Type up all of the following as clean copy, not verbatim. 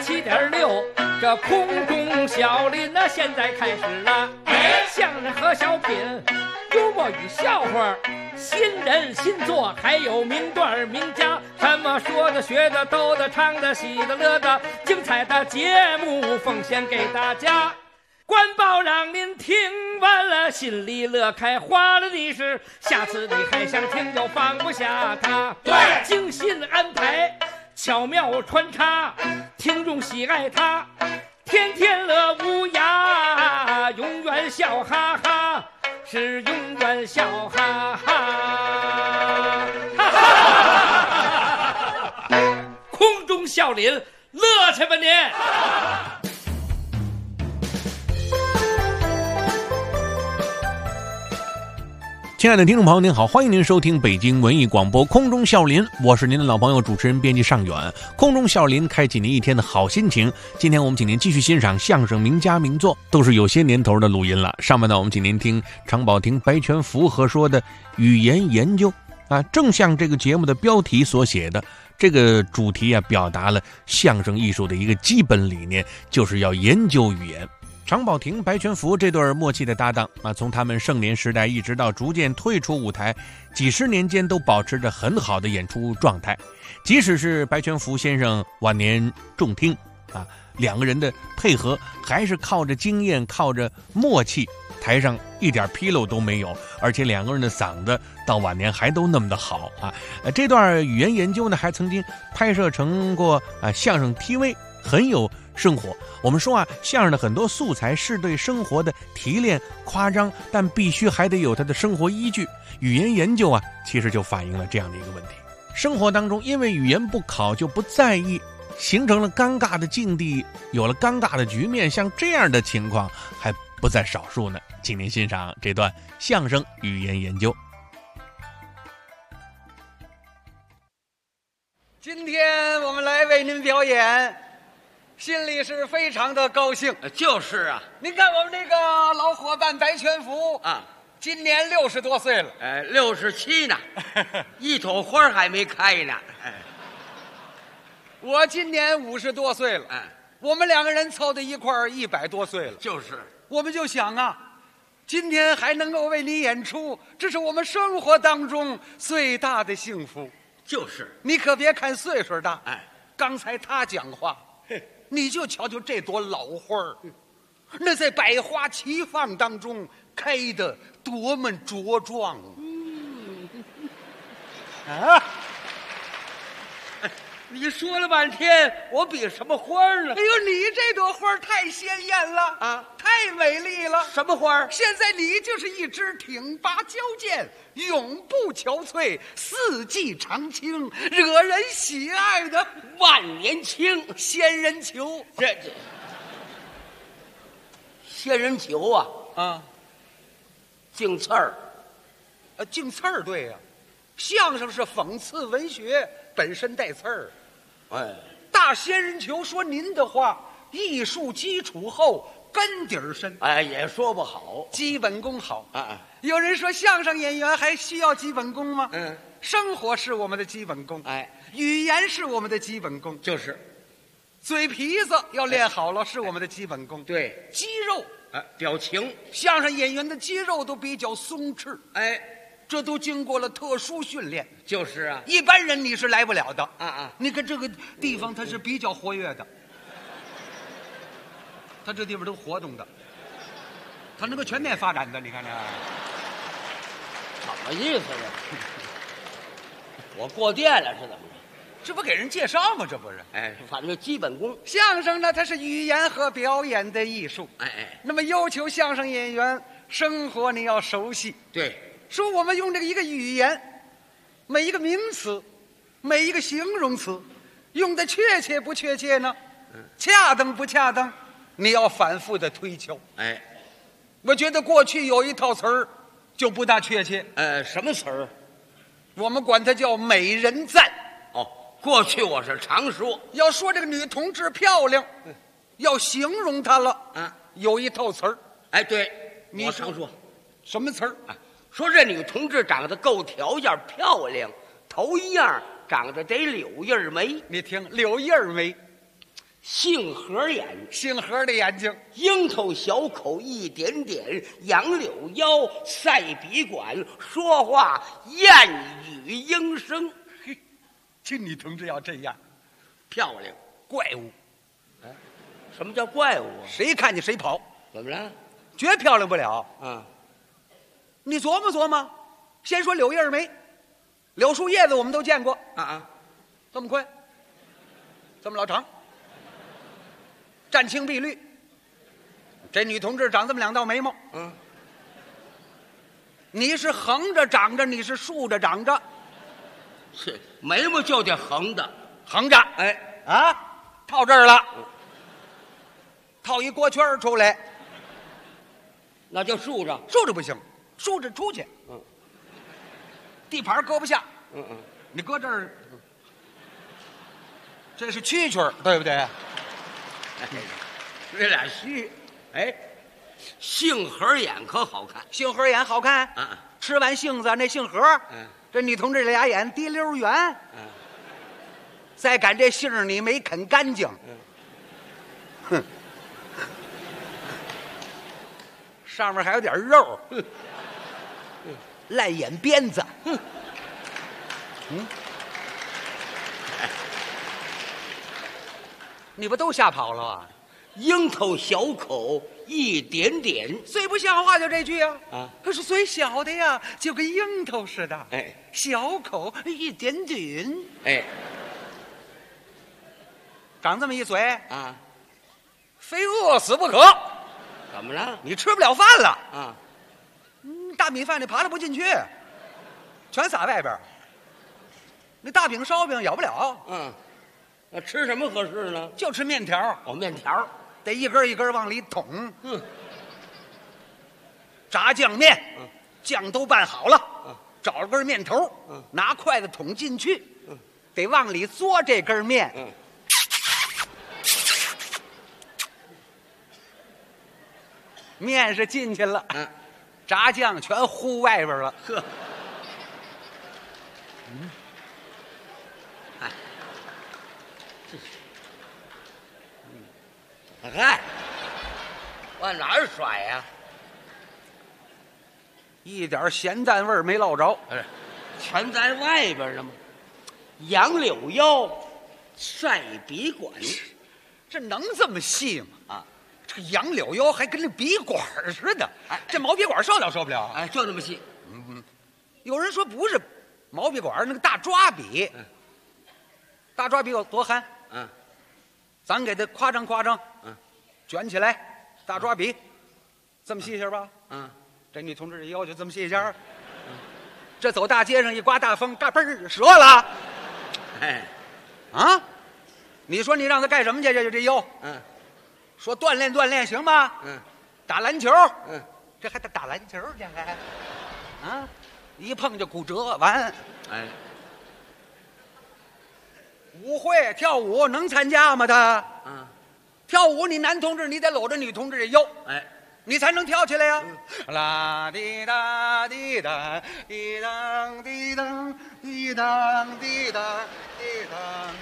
87.6，这空中小林呢，现在开始了。相声和小品，幽默与笑话，新人新作，还有名段名家，什么说的、学的、逗的、唱的、喜的、乐的，精彩的节目奉献给大家。官报让您听完了，心里乐开花了的是，下次你还想听就放不下它。对，精心安排，巧妙穿插，听众喜爱它，天天乐无涯，永远笑哈哈，是永远笑哈哈。哈哈，空中笑林，乐去吧您！ 亲爱的听众朋友您好，欢迎您收听北京文艺广播空中笑林，我是您的老朋友主持人编辑尚远。空中笑林开启您一天的好心情。今天我们请您继续欣赏相声名家名作，都是有些年头的录音了。上面呢，我们请您听常宝霆、白全福合说的语言研究啊，正像这个节目的标题所写的，这个主题啊，表达了相声艺术的一个基本理念，就是要研究语言。常宝霆、白全福这对默契的搭档啊，从他们盛年时代一直到逐渐退出舞台，几十年间都保持着很好的演出状态。即使是白全福先生晚年重听啊，两个人的配合还是靠着经验，靠着默契，台上一点纰漏都没有，而且两个人的嗓子到晚年还都那么的好啊。这段语言研究呢，还曾经拍摄成过相声 TV， 很有生活。我们说啊，相声的很多素材是对生活的提炼夸张，但必须还得有它的生活依据。语言研究啊，其实就反映了这样的一个问题。生活当中因为语言不考就不在意，形成了尴尬的境地，有了尴尬的局面，像这样的情况还不在少数呢。请您欣赏这段相声语言研究。 今天我们来为您表演，心里是非常的高兴。 就是啊， 您看我们这个老伙伴白全福啊， 今年60多岁了 ，67呢，一朵花还没开呢。 我今年50多岁了，我们两个人凑在一块儿100多岁了。 就是， 我们就想啊，今天还能够为你演出，这是我们生活当中最大的幸福。 就是， 你可别看岁数大，刚才他讲话，你就瞧瞧这朵老花儿，那在百花齐放当中开得多么茁壮啊！ 你说了半天，我比什么花呢？ 哎呦，你这朵花太鲜艳了啊，太美丽了！ 什么花？ 现在你就是一枝挺拔矫健、永不憔悴、四季常青、惹人喜爱的万年青仙人球。 这仙人球啊，净刺儿， 净刺儿，对呀，相声是讽刺文学，本身带刺儿。大仙人球说您的话，艺术基础厚，根底儿深。 也说不好， 基本功好啊。有人说相声演员还需要基本功吗？生活是我们的基本功，语言是我们的基本功， 就是嘴皮子要练好了，是我们的基本功。 对， 肌肉表情， 相声演员的肌肉都比较松弛，这都经过了特殊训练。 就是啊， 一般人你是来不了的你看这个地方它是比较活跃的，它这地方都活动的，它能够全面发展的。你看这什么意思呢？我过电了是怎么着？ 这不给人介绍吗？这不是反正基本功。 相声呢，它是语言和表演的艺术。那么要求相声演员生活你要熟悉。 对， 说我们用这个一个语言，每一个名词，每一个形容词，用的确切不确切呢？恰当不恰当？你要反复的推敲。我觉得过去有一套词儿就不大确切。 什么词儿？ 我们管它叫美人赞。 过去我是常说， 要说这个女同志漂亮，要形容她了，有一套词儿。 对， 你我常说什么词儿？ 说这女同志长得够条件漂亮，头一样长得得柳叶眉。 你听，柳叶眉， 杏核眼， 杏核的眼睛， 樱头小口一点点，杨柳腰，赛笔管，说话燕语莺声。 嘿，亲你同志要这样， 漂亮。 怪物， 什么叫怪物啊？ 谁看见谁跑， 怎么了？ 绝漂亮不了。 啊， 你琢磨琢磨，先说柳叶眉，柳树叶子我们都见过，这么宽，这么老长，湛青碧绿。这女同志长这么两道眉毛，你是横着长着，你是竖着长着？ 是眉毛就得横的， 横着。 哎啊，套这儿了，套一锅圈出来， 那就竖着。 竖着不行，竖着出去。地盘搁不下。你搁这儿，这是蛐蛐儿，对不对？ 这俩须，哎，杏核眼可好看。 杏核眼好看。吃完杏子那杏核，这女同志这俩眼滴溜圆。再赶这杏儿你没啃干净。哼，上面还有点肉。烂眼鞭子。你不都吓跑了啊？ 樱头小口一点点， 最不像话就这句啊！ 可是最小的呀，就跟樱桃似的。 哎， 小口一点点。 哎， 长这么一嘴非饿死不可。 怎么了？ 你吃不了饭了大米饭你扒拉不进去，全撒外边。那大饼烧饼咬不了。 那吃什么合适呢？ 就吃面条。 面条得一根一根往里捅。炸酱面，酱都拌好了，找了根面头，拿筷子捅进去，得往里嘬这根面。面是进去了，炸酱全糊外边了。 呵，嗨，往哪儿甩呀？ 一点咸淡味儿没落着。 全在外边了吗？杨柳腰，赛笔管， 这能这么细吗？这个杨柳腰还跟那笔管似的。这毛笔管受了受不了？ 就那么细。 有人说不是毛笔管，那个大抓笔。大抓笔有多憨？咱给它夸张夸张。卷起来，大抓笔，这么细些吧？这女同志这腰就这么细些。这走大街上一刮大风，嘎嘣儿折了。你说你让他干什么去？这腰。说锻炼锻炼行吗？打篮球。这还得打篮球去还？一碰就骨折完。舞会跳舞能参加吗？他跳舞，你男同志你得搂着女同志这腰，你才能跳起来呀。啦滴答滴答滴当滴当滴当滴当滴当。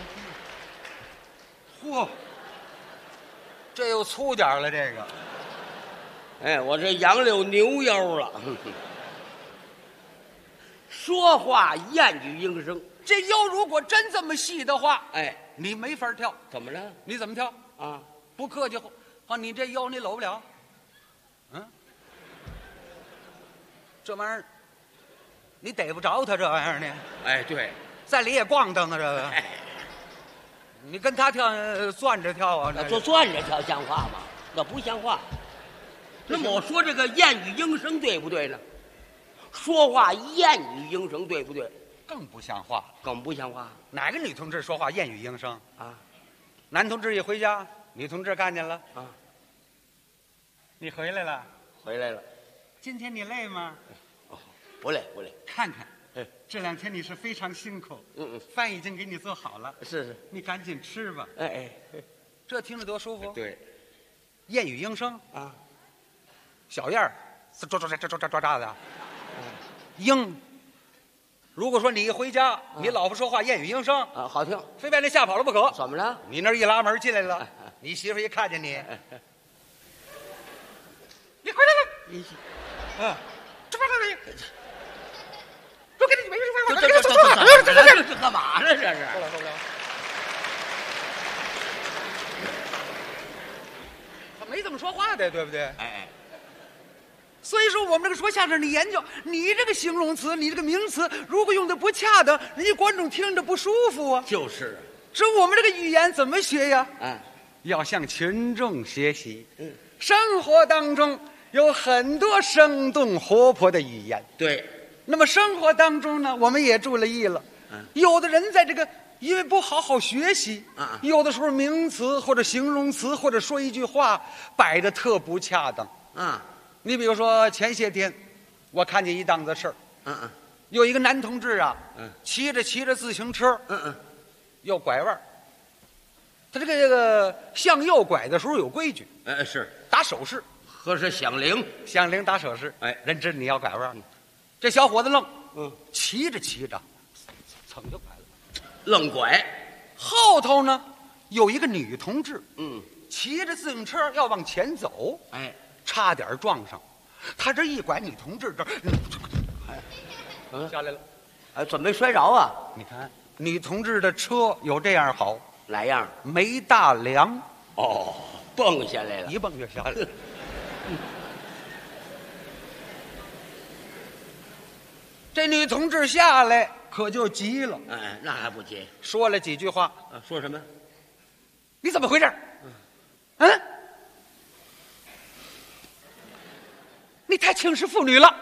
嚯，这又粗点了这个。 我这杨柳牛腰了。说话燕语莺声。 这腰如果真这么细的话，你没法跳。 怎么了？ 你怎么跳？不客气，你这腰你搂不了。这玩意儿，你逮不着他这玩意儿呢。 对， 在里也咣当啊，这个。你跟他跳，攥着跳啊？ 那就攥着跳像话吗？那不像话。那么我说这个燕语莺声对不对呢？说话燕语莺声对不对？ 更不像话， 更不像话。 哪个女同志说话燕语莺声男同志一回家，女同志看见了你回来了。 回来了。 今天你累吗？ 不累不累。 看看，这2天你是非常辛苦。饭已经给你做好了。 是， 你赶紧吃吧。这听着多舒服。 对， 燕语莺声小燕儿，抓的。鹰如果说你一回家，你老婆说话燕语莺声， 啊，好听。 非把你吓跑了不可。 怎么了？ 你那儿一拉门进来了，你媳妇一看见你，你回来了，这不是你，我给你没这干嘛呢？这是。 受不了。他没这么说话的，对不对？ 哎， 所以说，我们这个说相声，你研究你这个形容词，你这个名词，如果用的不恰当，人家观众听着不舒服啊。 就是说我们这个语言怎么学呀？ 啊， 要向群众学习。生活当中有很多生动活泼的语言。 对， 那么生活当中呢，我们也注了意了。有的人在这个因为不好好学习，有的时候名词或者形容词或者说一句话摆的特不恰当。你比如说前些天，我看见一档子事儿。有一个男同志啊，骑着自行车，要拐弯。他这个向右拐的时候有规矩， 是打手势， 和是响铃， 响铃打手势， 哎， 人知你要拐弯。这小伙子愣，骑着，噌就拐了， 愣拐。 后头呢有一个女同志，骑着自行车要往前走， 哎， 差点撞上。他这一拐，女同志这下来了， 哎，怎么没摔着啊？ 你看女同志的车有这样好， 哪样？ 没大梁， 哦，蹦下来了。 一蹦就下来了。这女同志下来可就急了， 哎，那还不急？ 说了几句话。 说什么？ 你怎么回事？你太轻视妇女了，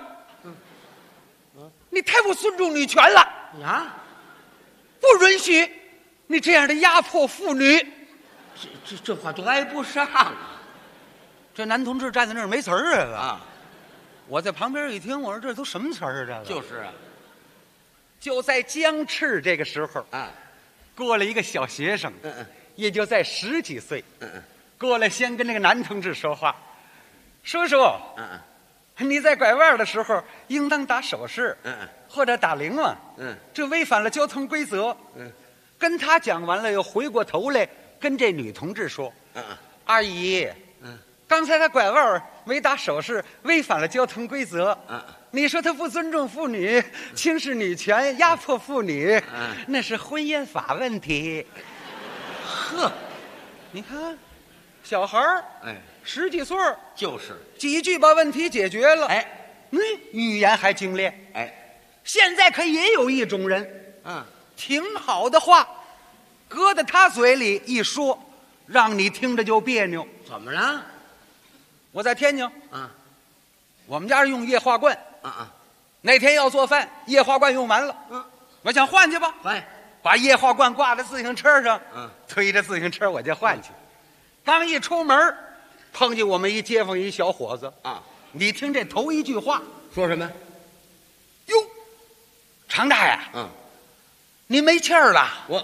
你太不尊重女权了啊！ 不允许你这样的压迫妇女。 这话都挨不上啊！ 这男同志站在那儿没词儿啊！我在旁边一听，我说这都什么词儿啊？这就是啊。 就在僵持这个时候过了一个小学生，也就在10几岁，过来先跟那个男同志说话，叔叔，你在拐弯的时候应当打手势，或者打铃嘛，这违反了交通规则。跟他讲完了，又回过头来跟这女同志说，阿姨，刚才他拐弯没打手势，违反了交通规则。你说他不尊重妇女，轻视女权，压迫妇女，那是婚姻法问题。 呵， 你看，小孩儿，10几岁， 就是几句把问题解决了。语言还精炼。现在可也有一种人，挺好的话，搁在他嘴里一说，让你听着就别扭。 怎么了？ 我在天津，我们家是用液化罐，那天要做饭，液化罐用完了，我想换去吧，把液化罐挂在自行车上，推着自行车我就换去。刚一出门，碰见我们一街坊一小伙子你听这头一句话说什么？ 哟，常大爷，你没气儿了？ 我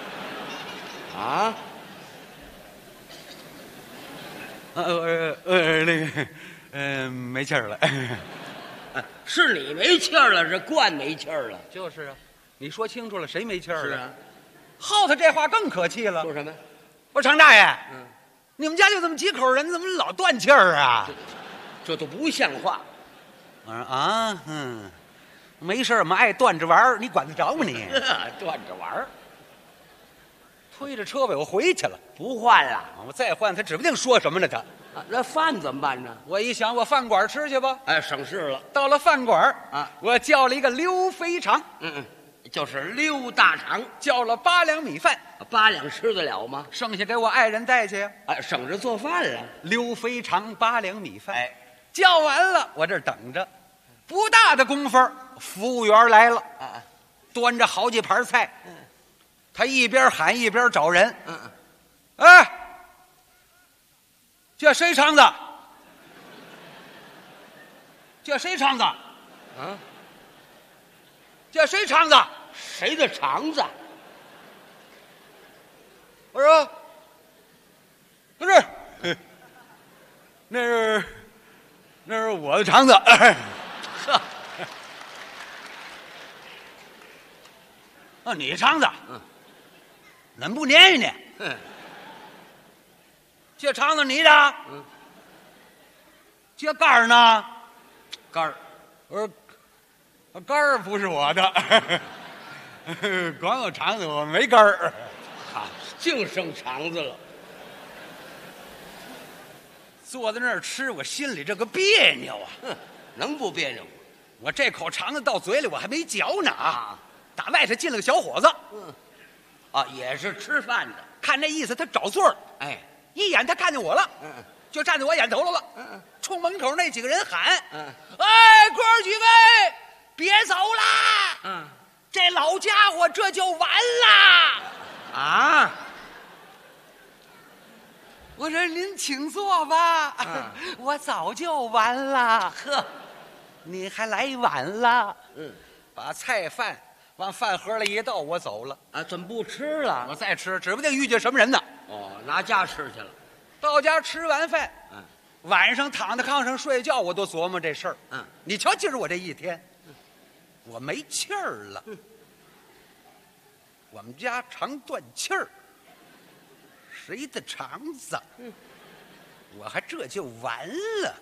没气儿了。 是你没气儿了，这罐没气儿了。 就是啊，你说清楚了，谁没气儿了？ 是啊。 后头这话更可气了。 说什么？ 我说常大爷，你们家就这么几口人，怎么老断气儿啊？ 这都不像话。 我说没事，我们爱断着玩儿，你管得着吗你？ 断着玩儿。 推着车尾我回去了， 不换了。 我再换，他指不定说什么呢。他那饭怎么办呢？ 我一想，我饭馆吃去吧。 省事了。 到了饭馆我叫了一个溜肥肠， 就是溜大肠， 叫了8两米饭。 8两吃得了吗？ 剩下给我爱人带去。 省着做饭了。 溜肥肠8两米饭。叫完了，我这等着，不大的功夫，服务员来了，端着好几盘菜。他一边喊一边找人。这谁肠子？这谁肠子？这谁肠子？ 谁的肠子？ 我说，不是，那是我的肠子。 你肠子，恁不粘呢？这肠子你的，这杆儿呢？ 杆儿， 杆儿不是我的，光有肠子，我没杆儿。 好，净剩肠子了。 坐在那儿吃，我心里这个别扭啊！ 能不别扭吗？ 我这口肠子到嘴里，我还没嚼呢啊！打外头进了个小伙子， 也是吃饭的。 看那意思，他找座儿。 哎， 一眼他看见我了，就站在我眼头了。冲门口那几个人喊：“哎，哥儿几位，别走啦！这老家伙这就完啦！” 啊！ 我说您请坐吧，我早就完了。 呵， 你还来晚了。把菜饭往饭盒里一倒，我走了。 怎么不吃了？ 我再吃，指不定遇见什么人呢。 拿家吃去了。 到家吃完饭，晚上躺在炕上睡觉，我都琢磨这事儿。你瞧，今儿我这一天，我没气儿了。我们家常断气儿，谁的肠子？我还这就完了。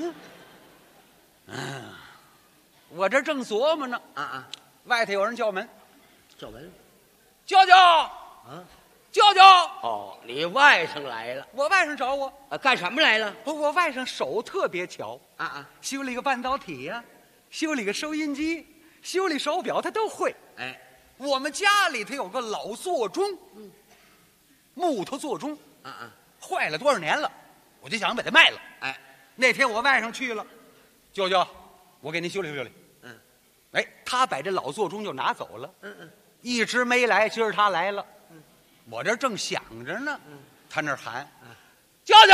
我这正琢磨呢。外头有人叫门， 叫门， 舅舅，舅舅。 你外甥来了。 我外甥找我， 干什么来了？ 我外甥手特别巧修理个半导体呀，修理个收音机，修理手表他都会。我们家里头有个老座钟，木头座钟，坏了多少年了，我就想把它卖了。那天我外甥去了，舅舅，我给您修理修理。他把这老座钟就拿走了。一直没来，今儿他来了。我这正想着呢，他那儿喊：“舅舅！”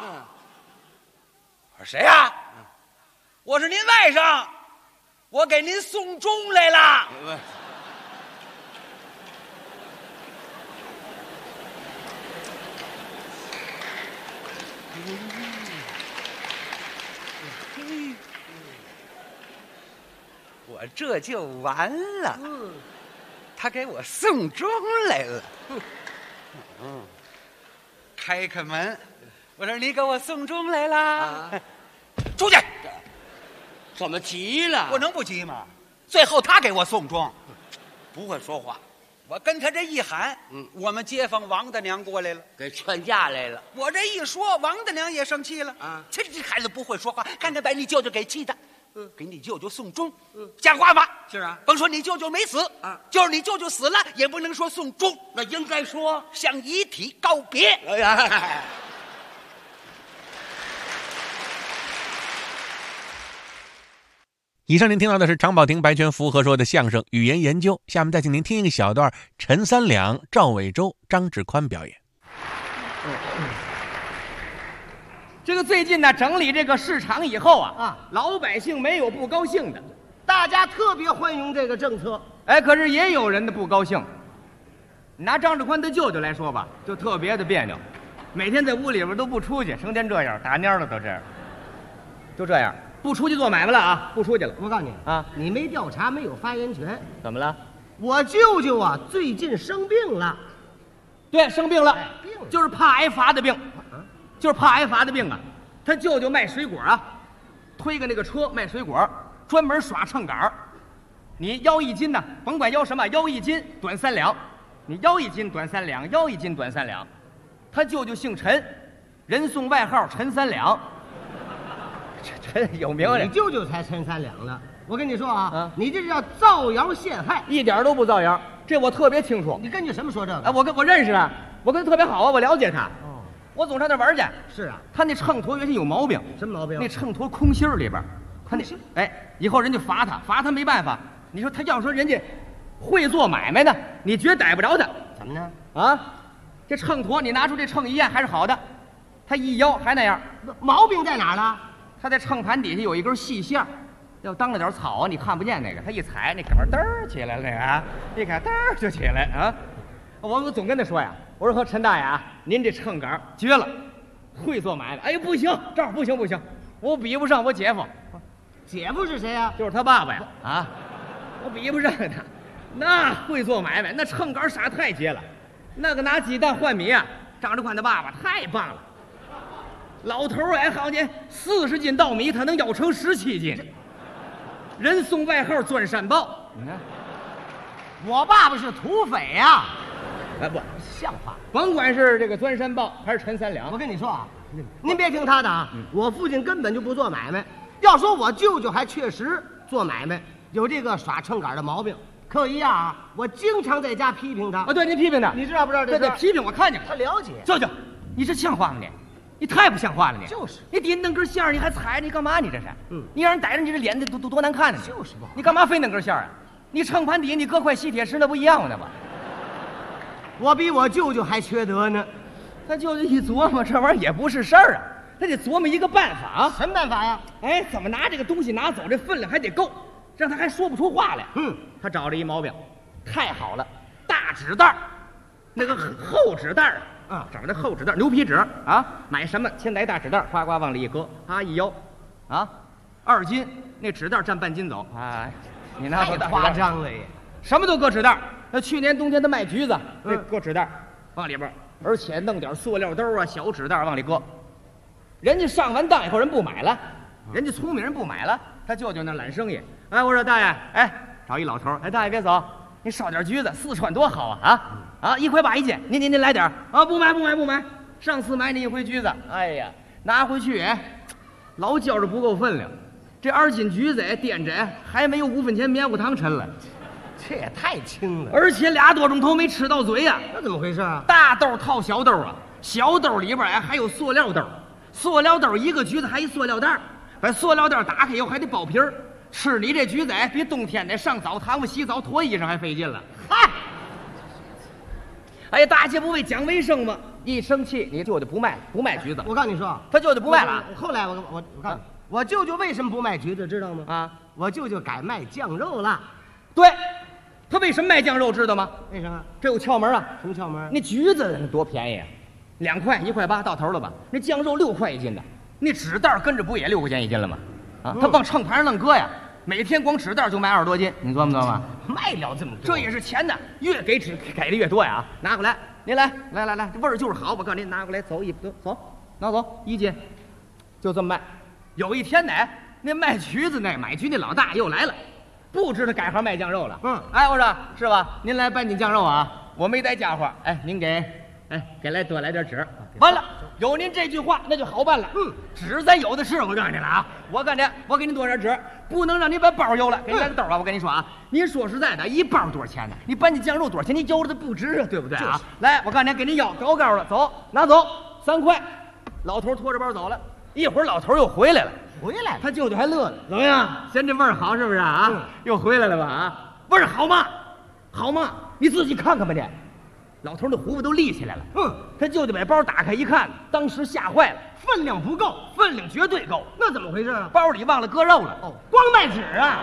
我说谁呀？我是您外甥，我给您送钟来了。我这就完了。他给我送钟来了。开开门，我说你给我送钟来啦。出去！ 怎么急了？ 我能不急吗？最后他给我送钟， 不会说话。 我跟他这一喊，我们街坊王大娘过来了， 给劝架来了。 我这一说，王大娘也生气了。这孩子不会说话，看看把你舅舅给气的。给你舅舅送终，讲话吧。 是啊， 甭说你舅舅没死就是你舅舅死了，也不能说送终， 那应该说向遗体告别。 哎呀， 以上您听到的是常宝霆、白全福合说的相声《语言研究》，下面再请您听一个小段陈三两、赵伟洲、张志宽表演。 这个最近呢，整理这个市场以后老百姓没有不高兴的， 大家特别欢迎这个政策。 可是也有人的不高兴。拿张志宽他舅舅来说吧，就特别的别扭，每天在屋里边都不出去，成天这样打蔫了，都这样，就这样，不出去做买卖了不出去了。 我告诉你你没调查，没有发言权。 怎么了？ 我舅舅最近生病了。 对，生病了， 病了就是怕挨罚的病。就是怕挨罚的病啊！他舅舅卖水果推个那个车卖水果，专门耍秤杆儿。你腰1斤呢，甭管腰什么，腰1斤短3两，你腰1斤短3两，腰1斤短3两。他舅舅姓陈，人送外号陈三两。这有名人， 你舅舅才陈3两呢。我跟你说你这叫造谣陷害， 一点都不造谣，这我特别清楚。 你根据什么说这个？ 我认识他，我跟他特别好我了解他。我总上那玩去。 是啊， 他那秤砣原先有毛病。 什么毛病？ 那秤砣空心儿里边，他那以后人家罚他没办法。你说他要说人家会做买卖呢，你绝逮不着他。 怎么呢？ 这秤砣你拿出这秤一验还是好的，他一腰还那样。 毛病在哪儿呢？ 他在秤盘底下有一根细线，要当了点草你看不见那个，他一踩那杆儿嘚儿起来了一看嘚儿就起来我总跟他说呀，我说陈大爷您这秤杆绝了，会做买卖。不行，这儿不行，我比不上我姐夫。 姐夫是谁呀？ 就是他爸爸呀。我比不上他。 那会做买卖，那秤杆傻太结了，那个拿鸡蛋换米啊，张志宽的爸爸太棒了。老头儿好家40斤稻米，他能要成17斤，人送外号钻山豹。你看， 我爸爸是土匪呀！ 哎不， 像话！ 甭管是这个钻山豹还是陈三两， 我跟你说啊，您别听他的啊，我父亲根本就不做买卖。要说我舅舅还确实做买卖，有这个耍秤杆的毛病。可一样啊，我经常在家批评他。 啊，对，您批评他， 你知道不知道这事？ 对对，批评我看见了。 他了解。 舅舅，你这像话吗你？你太不像话了你！ 就是， 你底下弄根线儿，你还踩，你干嘛？你这是？你让人逮着你这脸多难看呢！ 就是不好。 你干嘛非弄根线儿啊？你秤盘底下你搁块吸铁石，那不一样吗？那不？ 我比我舅舅还缺德呢。 他舅舅一琢磨，这玩意儿也不是事儿啊，他得琢磨一个办法。 什么办法呀？ 哎，怎么拿这个东西拿走，这分量还得够，让他还说不出话来。他找着一毛病，太好了，大纸袋儿，那个厚纸袋儿。找那厚纸袋，牛皮纸啊，买什么？先来大纸袋，呱呱往里一搁，啊一摇，啊，2斤，那纸袋占半斤走。哎，你拿太夸张了也， 什么都搁纸袋。那去年冬天他卖橘子，那搁纸袋往里边，而且弄点塑料兜啊、小纸袋往里搁。人家上完当以后，人不买了，人家聪明人不买了，他舅舅那揽生意。哎，我说大爷，哎，找一老头，哎，大爷别走，你烧点橘子，四川多好啊啊！1块8一斤，您来点啊！不买。上次买你1回橘子，哎呀，拿回去老觉着不够分量。这2斤橘子掂着还没有5分钱棉花糖沉了， 这也太轻了。 而且2多钟头没吃到嘴呀！ 那怎么回事啊？ 大豆套小豆啊，小豆里边还有塑料豆，塑料豆一个橘子还一塑料袋，把塑料袋打开以后还得剥皮儿。吃你这橘子比冬天得上澡堂子洗澡脱衣裳还费劲了。嗨！哎呀，大姐不为讲卫生吗？一生气，你舅舅不卖橘子。 我告诉你说， 他舅舅不卖了。 后来我告诉你，我舅舅为什么不卖橘子，知道吗？ 啊， 我舅舅改卖酱肉了。 对，他为什么卖酱肉，知道吗？ 为什么？ 这有窍门啊！ 什么窍门？ 那橘子多便宜啊，2块1块8到头了吧？那酱肉6块1斤的，那纸袋跟着不也6块钱1斤了吗？啊，他往秤盘上愣搁呀。每天光纸袋就卖20多斤，你琢磨琢磨， 卖了这么多， 这也是钱呢，越给纸给的越多呀！拿过来，您来，这味儿就是好，我告诉您，拿过来走拿走1斤，就这么卖。有一天呢，那卖橘子那买橘那老大又来了，不知道改行卖酱肉了。哎，我说是吧？您来半斤酱肉啊，我没带家伙，哎，您给来多来点纸。完了，有您这句话，那就好办了。纸咱有的是，我告诉你了啊！我给您多点纸，不能让您把包邮了。给您来个兜啊！我跟你说啊，您说实在的，一包多少钱呢？你半斤酱肉多少钱？你邮的不值啊，对不对啊？来，我告诉您，给您要高了，走，拿走3块。老头拖着包走了，一会儿老头又回来了，他舅舅还乐了，怎么样？嫌这味儿好是不是啊？又回来了吧？啊，味儿好吗？你自己看看吧你。老头的胡子都立起来了。他舅舅把包打开一看，当时吓坏了， 分量不够， 分量绝对够。 那怎么回事啊？ 包里忘了搁肉了。 光卖纸啊！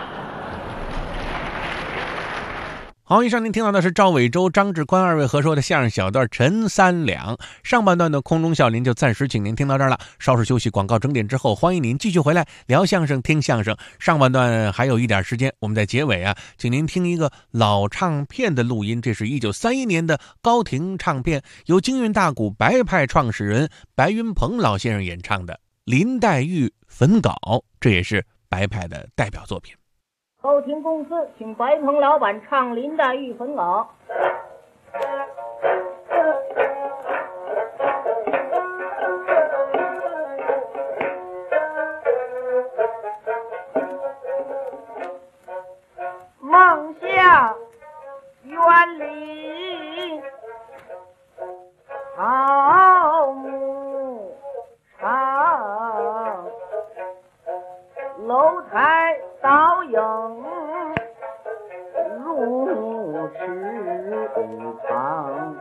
好，以上您听到的是赵伟洲、张志宽2位合说的相声小段《陈三两》。上半段的空中笑林就暂时请您听到这儿了，稍事休息，广告整点之后，欢迎您继续回来聊相声、听相声。上半段还有一点时间，我们在结尾请您听一个老唱片的录音，这是1931年的高亭唱片，由京韵大鼓白派创始人白云鹏老先生演唱的《林黛玉焚稿》，这也是白派的代表作品。 高亭公司请白鹏老板唱林黛玉焚稿。梦下园里草木长，楼台倒影入池塘，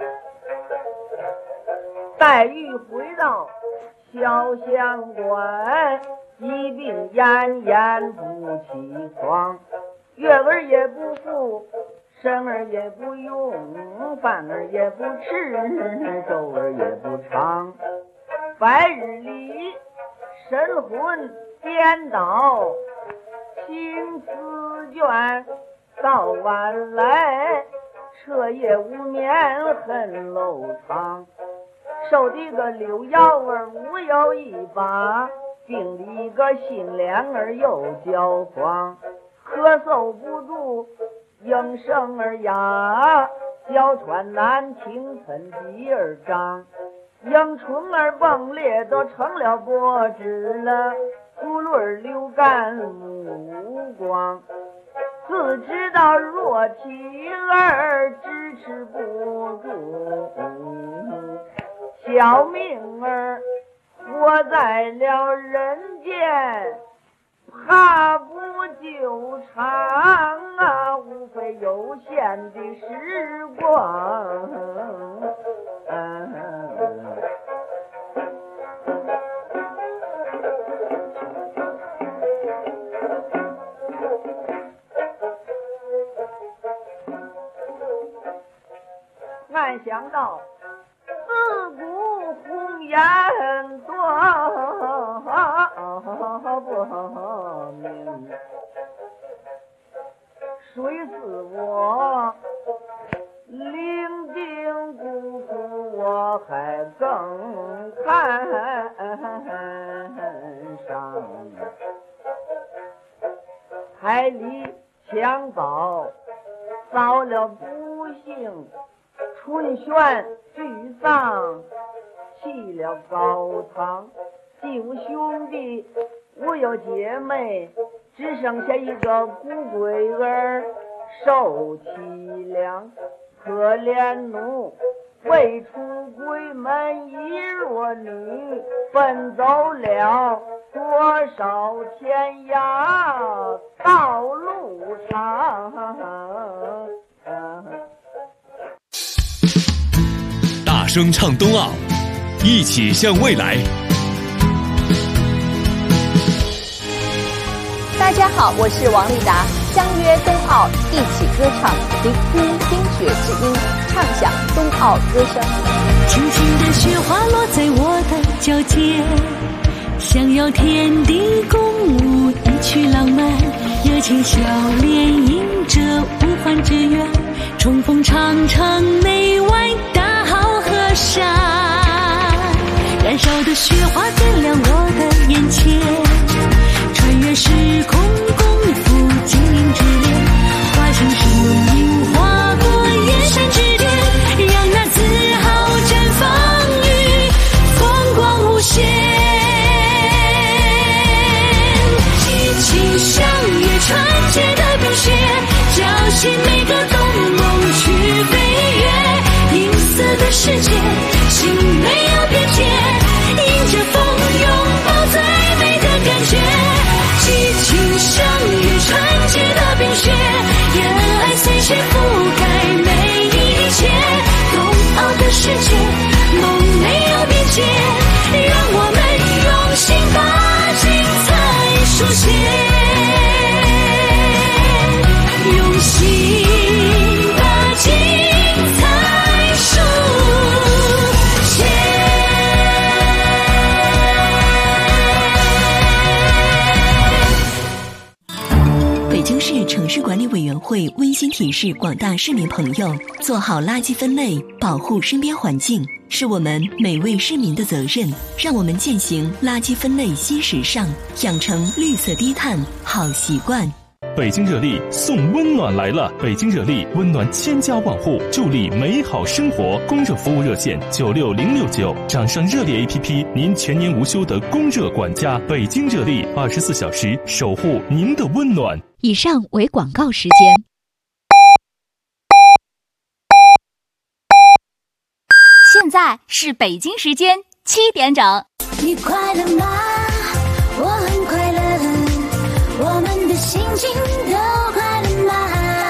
黛玉回到潇湘馆，疾病奄奄不起床，月儿也不复，生儿也不用，饭儿也不吃，粥儿也不尝，白日里神魂颠倒，青丝卷， 早晚来，彻夜无眠很lâu长。手的个六爻儿无有一把，病里个心凉儿又焦慌，咳嗽不住应声儿哑，脚喘难听喷鼻儿长，迎春儿崩裂都成了脖子了，骨轮流干目光，自知道弱体儿支持不住，小命儿活在了人间，怕不就长啊，无非有限的时光。俺想到自古红颜多不明，谁似我伶仃孤苦，我还更看上海里襁褓遭了不幸，春旋沮丧弃了高堂，既无兄弟无有姐妹，只剩下一个孤鬼儿受凄凉。可怜奴未出鬼门一弱女，奔走了多少天涯道路上。 大声唱冬奥，一起向未来。 大家好，我是王丽达，相约冬奥，一起歌唱，聆听冰雪之音，畅享冬奥歌声。 轻轻的雪花落在我的脚尖，想要天地共舞一曲浪漫，热情笑脸迎着无欢之缘，冲锋长城内外大好河山，燃烧的雪花点亮我的眼前，穿越时空共赴精灵之恋，化成身影划过燕山之巅，让那自豪绽放于风光无限，激情像越纯洁的冰雪，叫醒每个冬梦去飞跃，银色的世界心没有边界，迎着风拥抱最美的感觉，激情像越纯洁的冰雪，热爱随时覆盖每一切，冬奥的世界梦没有边界，让我们用心把精彩书写，用心把精彩书写。北京市城市管理委员会温馨提示广大市民朋友，做好垃圾分类，保护身边环境，是我们每位市民的责任。让我们践行垃圾分类新时尚，养成绿色低碳好习惯。 北京热力送温暖来了！北京热力温暖千家万户，助力美好生活。供热服务热线96069，掌上热力 APP， 您全年无休的供热管家。北京热力24小时守护您的温暖。 以上为广告时间。 现在是北京时间7点整。 你快乐吗？我很快乐，我们的心情都快乐吗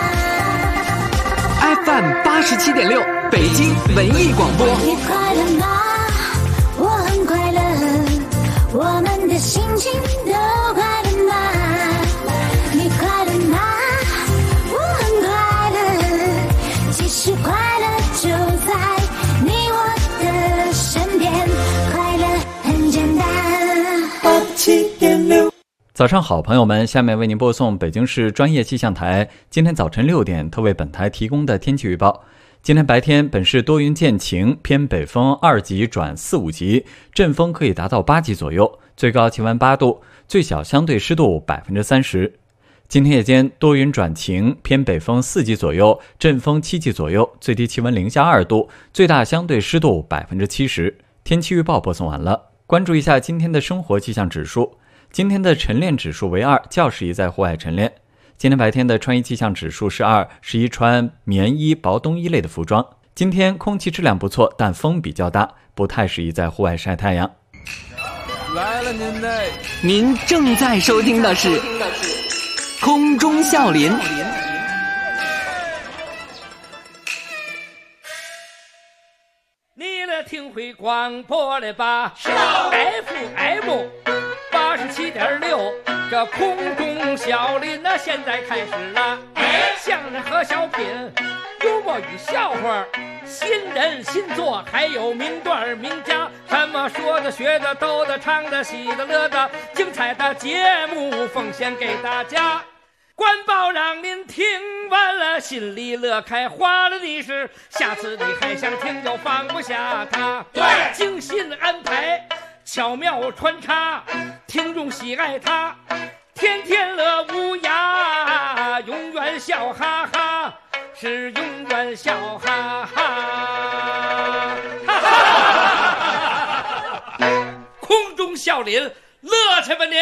？FM 87.6，北京文艺广播。 你快乐吗？我很快乐，我们的心情都快乐吗？你快乐吗？我很快乐，其实快乐就在你我的身边，快乐很简单。 87.6。 早上好，朋友们，下面为您播送北京市专业气象台今天早晨6点特为本台提供的天气预报。今天白天，本市多云见晴，偏北风2级转4、5级，阵风可以达到8级左右，最高气温8度，最小相对湿度30%。今天夜间多云转晴，偏北风4级左右，阵风7级左右，最低气温零下2度，最大相对湿度70%。天气预报播送完了，关注一下今天的生活气象指数。今天的晨练指数为2，较适宜在户外晨练。今天白天的穿衣气象指数是2，适宜穿棉衣、薄冬衣类的服装。今天空气质量不错，但风比较大，不太适宜在户外晒太阳。 来了您正在收听的是空中笑林。 你来听会广播了吧？是 FM 87.6，这空中笑林那现在开始了。相声和小品，幽默与笑话，新人新作，还有名段名家，什么说的学的逗的唱的喜的乐的，精彩的节目奉献给大家。官报让您听完了心里乐开花了的是，下次你还想听就放不下它。对，精心安排，巧妙穿插，听众喜爱它，天天乐无涯，永远笑哈哈，是永远笑哈哈。空中笑林，乐去吧您！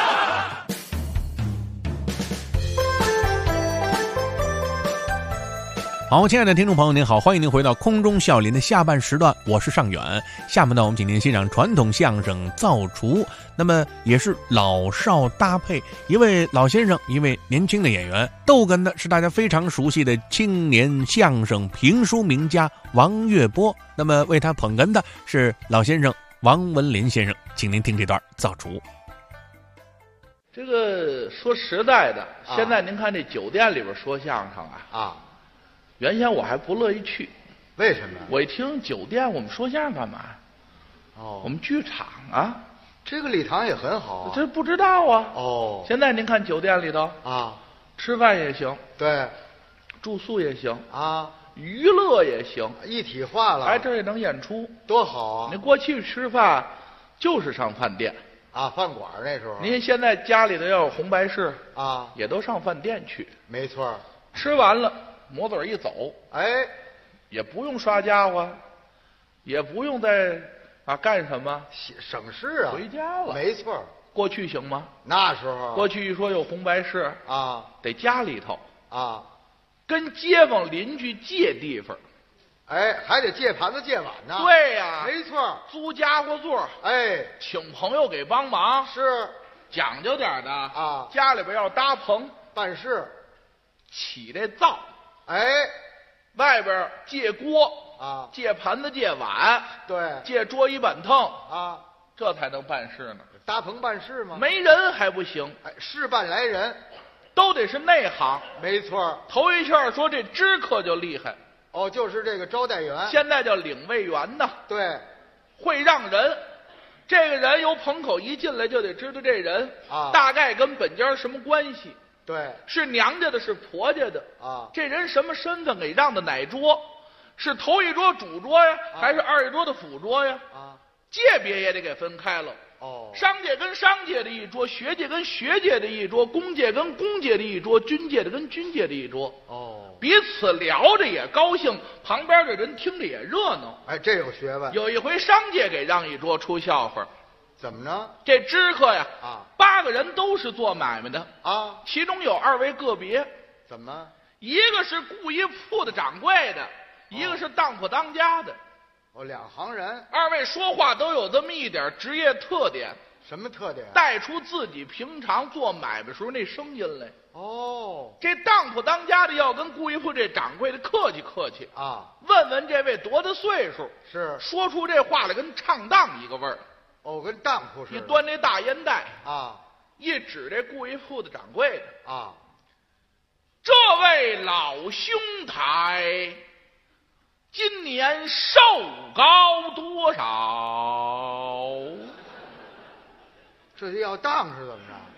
好，亲爱的听众朋友您好，欢迎您回到空中笑林的下半时段，我是尚远。下面呢，我们请您欣赏传统相声造厨，那么也是老少搭配，一位老先生，一位年轻的演员。逗哏的是大家非常熟悉的青年相声评书名家王月波，那么为他捧哏的是老先生王文林先生，请您听这段造厨。 这个说实在的，现在您看这酒店里边说相声原先我还不乐意去。 为什么？ 我一听酒店，我们说相声干嘛？我们剧场啊， 这个礼堂也很好啊。 这不知道啊。现在您看酒店里头吃饭也行， 对， 住宿也行娱乐也行， 一体化了。 这也能演出， 多好啊！ 你过去吃饭就是上饭店饭馆那时候。 您现在家里头要有红白事也都上饭店去。 没错， 吃完了抹嘴一走，也不用刷家伙，也不用再干什么， 省事啊， 回家了。 没错， 过去行吗？ 那时候过去一说有红白事得家里头跟街坊邻居借地方， 还得借盘子借碗呢。 对呀， 没错， 租家伙座，请朋友给帮忙， 是讲究点的家里边要搭棚办事， 起这灶，外边借锅借盘子借碗， 对， 借桌椅板凳这才能办事呢。 搭棚办事吗？ 没人还不行， 事办来人， 都得是内行。 没错， 头一圈说这知客就厉害， 就是这个招待员， 现在叫领位员呢。 对， 会让人，这个人由棚口一进来就得知道这人大概跟本家什么关系。 对， 是娘家的，是婆家的这人什么身份，给让的哪桌，是头一桌主桌呀，还是二一桌的辅桌呀？界别也得给分开了。商界跟商界的一桌，学界跟学界的一桌，公界跟公界的一桌，军界的跟军界的一桌。彼此聊着也高兴，旁边的人听着也热闹。 这有学问。 有一回商界给让一桌，出笑话。 怎么呢？ 这知客呀，8个人都是做买卖的其中有2位个别。 怎么？ 一个是雇一铺的掌柜的，一个是当铺当家的。 两行人。 2位说话都有这么一点职业特点。 什么特点？ 带出自己平常做买卖时候那声音来。这当铺当家的要跟雇一铺这掌柜的客气客气问问这位多大岁数， 是说出这话来跟唱当一个味儿。 跟当铺似的。 一端这大烟袋一指这雇一铺的掌柜的这位老兄台今年寿高多少？ 这就要当是怎么着？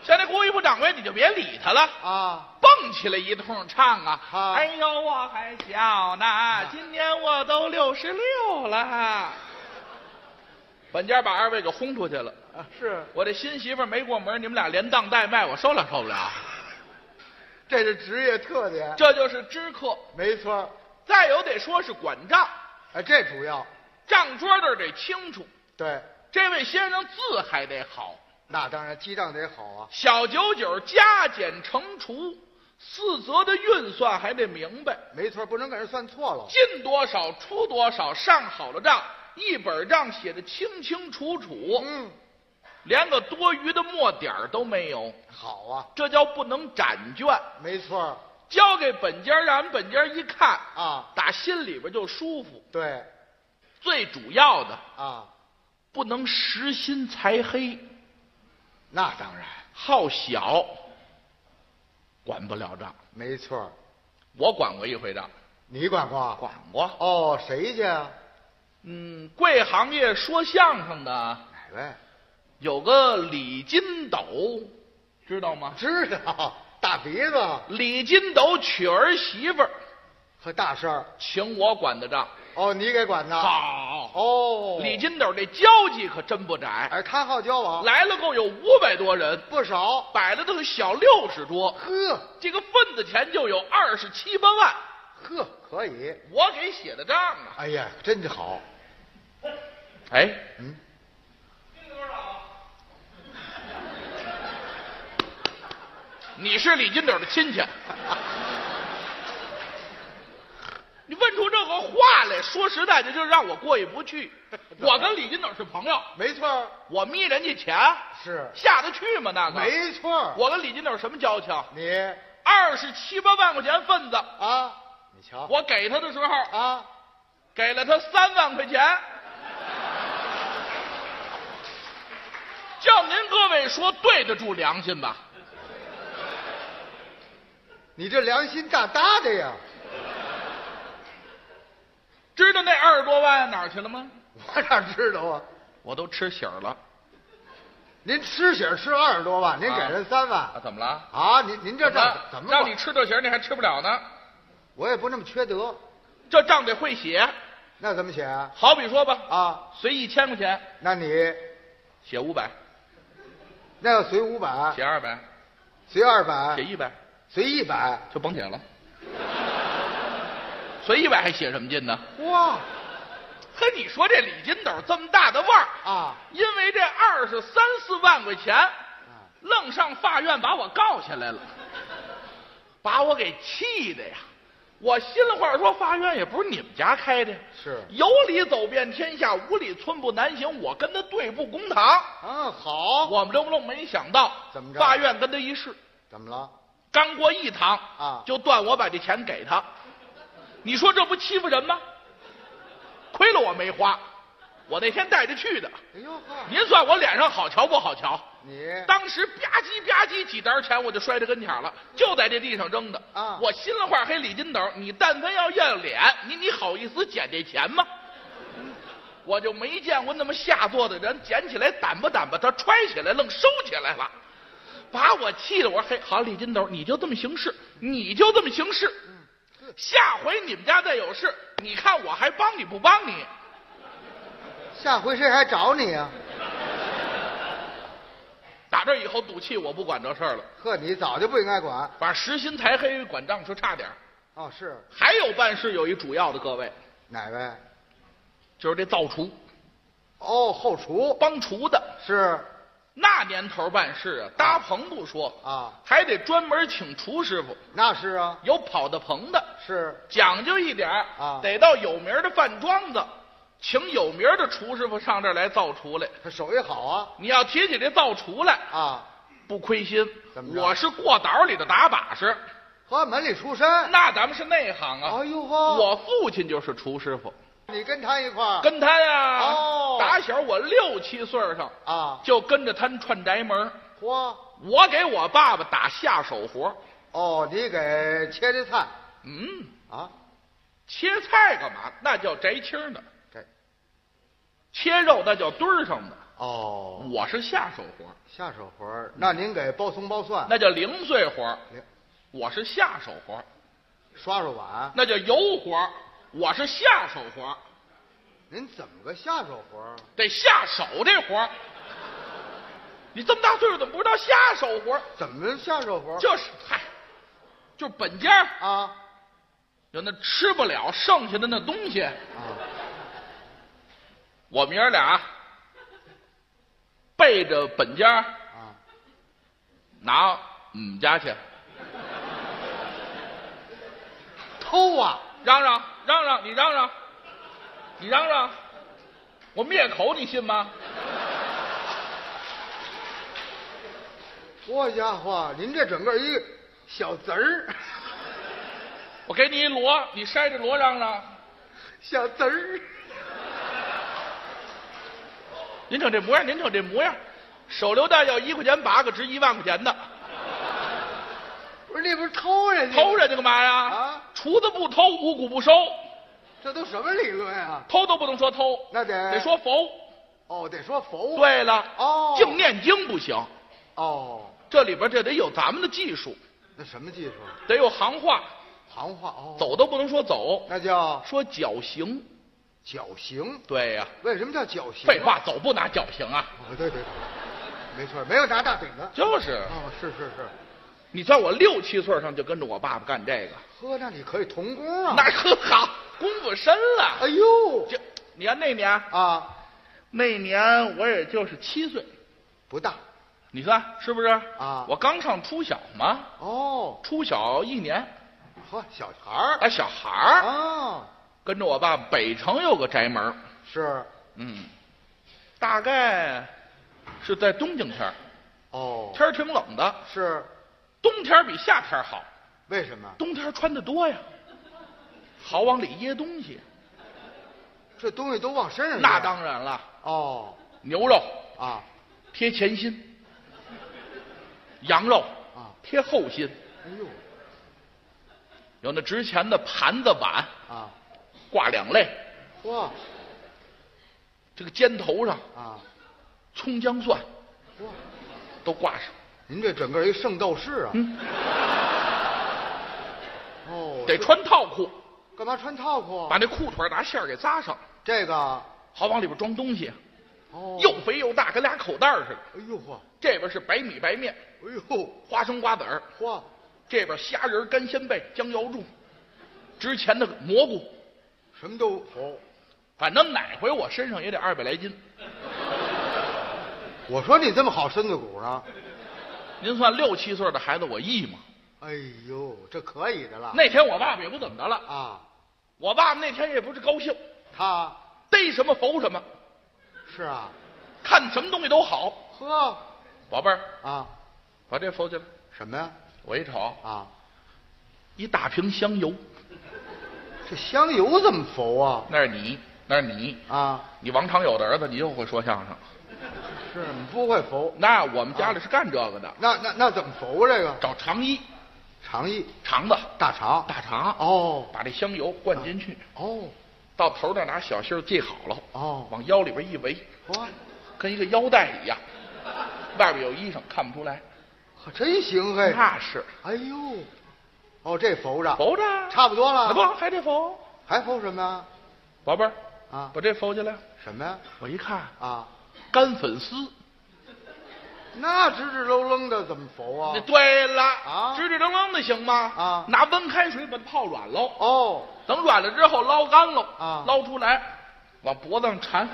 像那郭一副掌柜，你就别理他了啊， 蹦起来一通唱啊！哎呦，我还小呢，今年我都66了。本家把二位给轰出去了啊！是我这新媳妇没过门，你们俩连当带卖，我受了受不了。 这是职业特点， 这就是知客， 没错。 再有得说是管账， 哎，这主要账桌这儿得清楚。 对， 这位先生字还得好， 那当然记账得好啊。 小九九加减乘除4则的运算还得明白。 没错，不能给人算错了。 进多少出多少，上好了账，一本账写得清清楚楚。连个多余的墨点都没有。 好啊， 这叫不能展卷。 没错， 交给本家，让人本家一看啊， 打心里边就舒服。 对， 最主要的啊， 不能实心裁黑。 那当然， 好小，管不了账。 没错， 我管过一回账。 你管过？ 管过。 哦，谁去啊？ 贵行业说相声的哪位？ 有个李金斗，知道吗？ 知道，大鼻子。 李金斗娶儿媳妇儿， 和大事儿， 请我管的账。 哦，你给管的。 好。 哦， 李金斗这交际可真不窄。 哎，他好交往。 来了够有500多人， 不少， 摆了都小60桌。 呵， 这个份子钱就有27、8万。 呵，可以。 我给写的账啊。 哎呀，真好。 哎，你是李金斗的亲戚，你问出这个话来，说实在的，就让我过意不去。我跟李金斗是朋友， 没错。 我眯人家钱， 是下得去吗？那个没错。 我跟李金斗什么交情？ 你 27、8万块钱份子啊！你瞧， 我给他的时候啊， 给了他3万块钱。叫您各位说对得住良心吧？ 你这良心大大的呀！ 知道那20多万哪儿去了吗？ 我哪知道啊？ 我都吃喜儿了。 您吃喜儿吃20多万，您给人3万啊？怎么了？ 啊？您这账怎么让你吃这喜儿，你还吃不了呢？ 我也不那么缺德， 这账得会写。 那怎么写啊？ 好比说吧， 啊， 随1000块钱， 那你写500。 那要随500， 写200， 随200， 写100， 随100， 就甭写了。随100还写什么劲呢？ 哇！ 可你说这李金斗这么大的腕儿啊， 因为这23、4万块钱，愣上法院把我告下来了，把我给气的呀！我心里话说，法院也不是你们家开的， 是有理走遍天下，无理寸步难行。我跟他对簿公堂。 好， 我们愣没想到， 怎么着？ 法院跟他一试， 怎么了？ 刚过一堂啊， 就断我把这钱给他。你说这不欺负人吗？亏了我没花，我那天带着去的。 哎呦呵， 您算我脸上好瞧不好瞧？ 你当时吧唧吧唧几沓钱我就摔在跟前了，就在这地上扔的啊！ 我心里话，嘿，李金斗，你但凡要脸，你好意思捡这钱吗？我就没见过那么下作的人，捡起来掸吧掸吧，他揣起来愣收起来了，把我气的。我说嘿，好，李金斗，你就这么行事，你就这么行事。下回你们家再有事，你看我还帮你不帮你？ 下回谁还找你啊？ 打这以后赌气，我不管这事儿了。 呵，你早就不应该管， 把实心裁黑管账说差点。 哦，是。 还有办事有一主要的，各位， 哪位？ 就是这造厨。 哦，后厨帮厨的。 是。 那年头办事啊，搭棚不说啊， 还得专门请厨师傅。 那是啊， 有跑大棚的， 是讲究一点啊， 得到有名的饭庄子，请有名的厨师傅上这儿来造厨来。 他手艺好啊。 你要提起这造厨来啊， 不亏心。 怎么着？ 我是过岛里的打把式， 和门里出身。 那咱们是内行啊。 哎呦呵， 我父亲就是厨师傅。 你跟他一块儿？ 跟他呀。 哦。 打小我6、7岁上啊， 就跟着他串宅门。 嚯！ 我给我爸爸打下手活。 哦，你给切的菜。 啊，切菜干嘛？那叫摘青的。切肉那叫墩儿上的。 哦， 我是下手活。 下手活，那您给包葱包蒜， 那叫零碎活。我是下手活。 刷刷碗， 那叫油活。我是下手活。 您怎么个下手活？ 得下手这活。你这么大岁数怎么不知道下手活？ 怎么下手活？ 就是就是本家啊， 有那吃不了剩下的那东西啊，我们爷俩背着本家啊， 拿我们家去偷啊！ 嚷嚷嚷嚷，你嚷嚷，你嚷嚷，我灭口，你信吗？ 我家伙，您这整个一个小子儿， 我给你一锣，你筛着锣嚷嚷， 小子儿。 您瞅这模样，您瞅这模样，手榴弹要1块钱8个，值1万块钱的。 不是，那不是偷人家？ 偷人家干嘛呀？ 啊！ 厨子不偷，五谷不收。 这都什么理论啊？ 偷都不能说偷， 那得说佛。 哦，得说佛。 对了， 哦， 净念经不行。 哦， 这里边这得有咱们的技术。 那什么技术？ 得有行话。 行话哦， 走都不能说走， 那叫说绞刑。 绞刑？ 对呀。 为什么叫绞刑？ 废话，走不拿绞刑啊？ 哦，对，没错，没有拿大顶子。 就是。 哦，是。 你在我6、7岁上就跟着我爸爸干这个。 呵，那你可以童工啊。 那呵好，功夫深了。 哎呦， 你看那年啊， 那年我也就是7岁， 不大。 你看是不是啊？ 我刚上初小嘛。 哦， 初小1年。 呵，小孩儿。 哎，小孩儿啊， 跟着我爸北城有个宅门。 是。 大概是在冬景天。 哦。 天挺冷的。 是。 冬天比夏天好。 为什么？ 冬天穿的多呀，好往里掖东西。 这东西都往身上。 那当然了。 哦。 牛肉啊， 贴前心；羊肉啊， 贴后心。 哎呦， 有那值钱的盘子碗啊， 挂2类。 哇， 这个肩头上啊， 葱姜蒜哇， 都挂上。 您这整个一圣斗士啊。哦， 得穿套裤。 干嘛穿套裤？ 把那裤腿拿线给扎上， 这个好往里边装东西。 哦， 又肥又大，跟俩口袋似的。 哎呦嚯！ 这边是白米白面， 哎呦， 花生瓜子儿， 嚯！ 这边虾仁、干鲜贝、姜瑶柱，值钱的蘑菇， 什么都哦。 反正哪回我身上也得200来斤。 我说你这么好身子骨呢？ 您算6、7岁的孩子我义吗？ 哎呦，这可以的了。 那天我爸爸也不怎么着了啊， 我爸爸那天也不是高兴， 他逮什么否什么。 是啊， 看什么东西都好。 呵， 宝贝儿啊， 把这否起来。 什么呀？ 我一瞅啊， 一大瓶香油。 这香油怎么浮啊？ 那是你，那是你啊！ 你王长友的儿子，你又会说相声。 是你不会浮。 那我们家里是干这个的。 那怎么浮这个？ 找肠衣， 肠衣， 肠子， 大肠， 大肠。 哦， 把这香油灌进去。 哦， 到头那拿小芯儿系好了。 哦， 往腰里边一围， 哇， 跟一个腰带一样。外边有衣裳看不出来。 可真行嘿！ 那是。 哎呦，哦，这浮着， 浮着， 差不多了。 不，还得浮。 还浮什么呀？ 宝贝儿啊， 把这浮起来。 什么呀？ 我一看啊， 干粉丝。 那直直愣愣的怎么浮啊？ 对了啊， 直直愣愣的行吗？ 啊， 拿温开水把它泡软喽。 哦， 等软了之后捞干喽。 啊， 捞出来，往脖子上缠。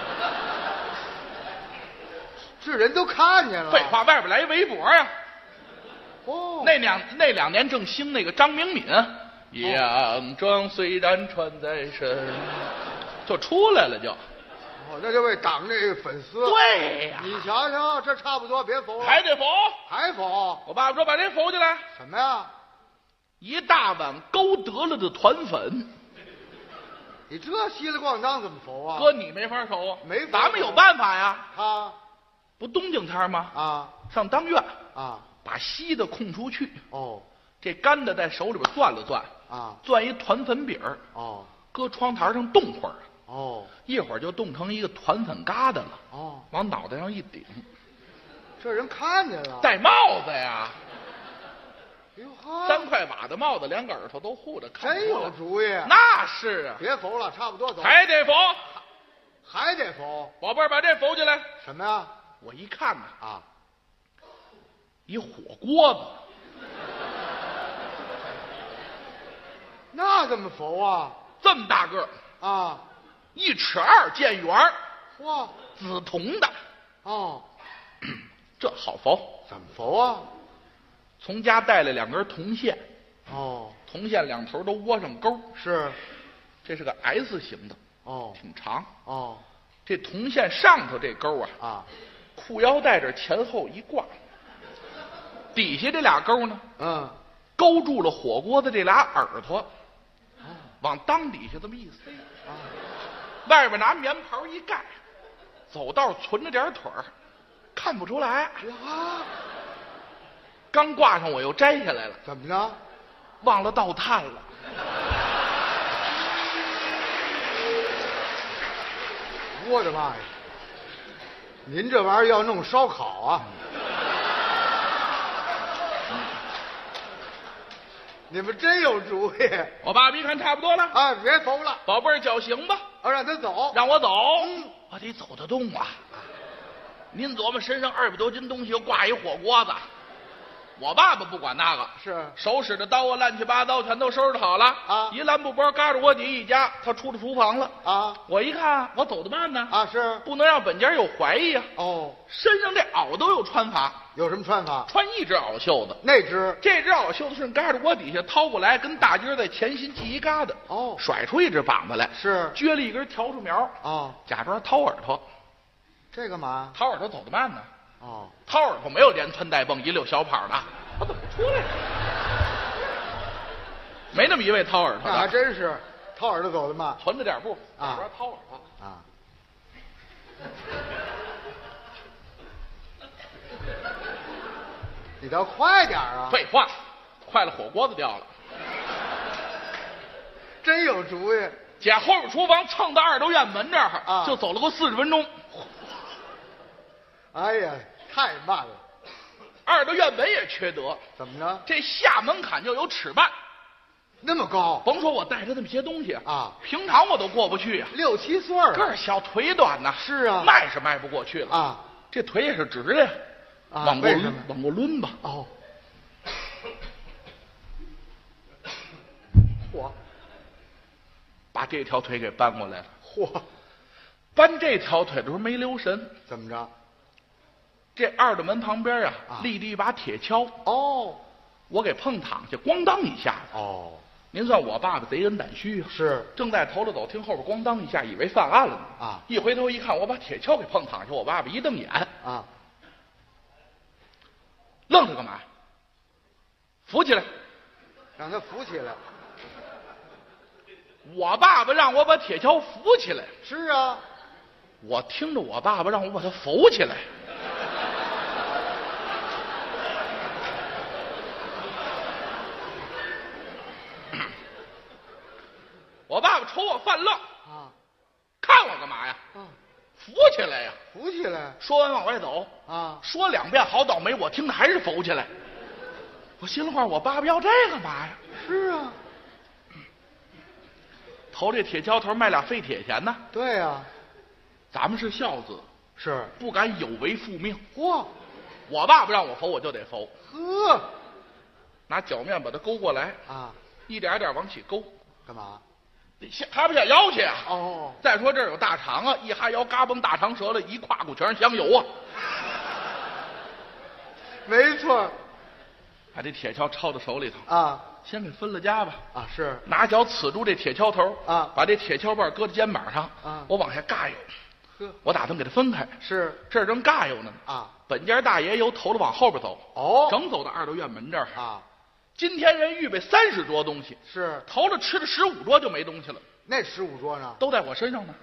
这人都看见了。 废话，外边来一围脖呀。 哦， 那2年正兴那个张明敏，洋装虽然穿在身，就出来了就。 哦，那就为挡这个粉丝。 对呀， 你瞧瞧，这差不多，别浮了。 还得浮， 还浮。 我爸爸说把这浮起来。 什么呀？ 一大碗勾得了的团粉。 你这稀里咣当怎么浮啊？ 哥，你没法浮， 没法， 咱们有办法呀。 他不冬景天吗？ 啊， 上当院啊， 把稀的空出去。 哦， 这干的在手里边攥了攥。 啊， 攥一团粉饼儿。 哦， 搁窗台上冻会儿。 哦，一会儿就冻成一个团粉疙瘩了。 哦， 往脑袋上一顶， 这人看见了， 戴帽子呀。 哟呵 3块瓦的帽子，两个耳朵都护着，看真有主意。 那是啊， 别否了，差不多走。 还得否， 还得否。 宝贝儿，把这否进来。 什么呀？ 我一看呐， 啊， 一火锅子。 那怎么否啊？ 这么大个儿啊 ，1.2尺见圆儿， 嚯， 紫铜的。 哦， 这好否？ 怎么否啊？ 从家带来2根铜线， 哦， 铜线两头都窝上钩， 是， 这是个 S 型的， 哦， 挺长。 哦， 这铜线上头这钩啊，裤腰带这前后一挂，底下这俩钩呢，勾住了火锅的这俩耳朵，往裆底下这么一塞，外边拿棉袍一盖，走道存着点腿儿，看不出来。 哇！ 刚挂上我又摘下来了， 怎么着？ 忘了倒炭了。 我的妈呀！您这玩意儿要弄烧烤啊？你们真有主意！ 我爸爸一看差不多了， 啊，别否了， 宝贝儿叫醒吧， 让他走， 让我走，我得走得动啊。您琢磨身上200多斤东西，又挂一火锅子。我爸爸不管那个， 是手使的刀啊，乱七八糟全都收拾好了啊。一蓝布包嘎着我底一夹，他出了厨房了啊。 我一看，我走得慢呢啊，是不能让本家有怀疑啊。 哦， 身上这袄都有穿法， 有什么穿法？ 穿1只袄袖子， 那只这只袄袖子顺嘎着我底下掏过来，跟大街在前心系一疙瘩， 哦， 甩出1只膀子来， 是撅了一根笤帚苗啊， 假装掏耳朵。 这干嘛？ 掏耳朵走得慢呢。 哦， 掏耳朵没有连窜带蹦一溜小跑的。我怎么出来了？没那么一位掏耳朵的， 那还真是掏耳朵走得慢， 存着点步啊， 掏耳朵啊。你倒快点啊！ 废话，快了火锅子掉了。 真有主意！ 姐后边厨房蹭到2斗院门这儿啊，就走了个40分钟。 哎呀，太慢了。 2斗院门也缺德， 怎么着？ 这下门槛就有1.5尺， 那么高。 甭说我带着这么些东西啊， 平常我都过不去啊。 6、7岁了， 个儿小，腿短呐。 是啊， 迈是迈不过去了啊。 这腿也是直的呀，往过抡吧。 哦，嚯， 把这条腿给搬过来了。 嚯， 搬这条腿的时候没留神， 怎么着？ 这2斗门旁边立着一把铁锹。 哦， 我给碰躺下，咣当一下。 哦， 您算我爸爸贼人胆虚啊！ 是， 正在头着走，听后边咣当一下，以为犯案了呢。 啊！ 一回头一看，我把铁锹给碰躺下，我爸爸一瞪眼。 啊！ 愣着干嘛？扶起来！ 让他扶起来。 我爸爸让我把铁锹扶起来。 是啊。 我听着我爸爸让我把它扶起来。我爸爸瞅我犯愣啊， 看我干嘛呀？扶起来呀！ 扶起来。 说完往外走啊， 说2遍好倒霉，我听着还是扶起来。我心里话，我爸爸要这干嘛呀？ 是啊， 投这铁锹头卖俩废铁钱呢。 对呀， 咱们是孝子， 是不敢有违父命。 嚯， 我爸爸让我扶，我就得扶。 呵， 拿脚面把它勾过来啊， 一点点往起勾。 干嘛？ 哈不下腰去啊！ 哦， 再说这儿有大肠啊，一哈腰嘎嘣大肠折了，一胯骨全是香油啊！ 没错， 把这铁锹抄到手里头啊， 先给分了家吧。 啊，是拿脚刺住这铁锹头啊， 把这铁锹把搁在肩膀上啊， 我往下嘎悠。 呵， 我打算给它分开。 是这儿正嘎悠呢啊， 本家大爷由头了往后边走， 哦， 正走到2斗院门这儿啊。 今天人预备30桌东西， 是头了吃了15桌就没东西了。 那15桌呢？ 都在我身上呢。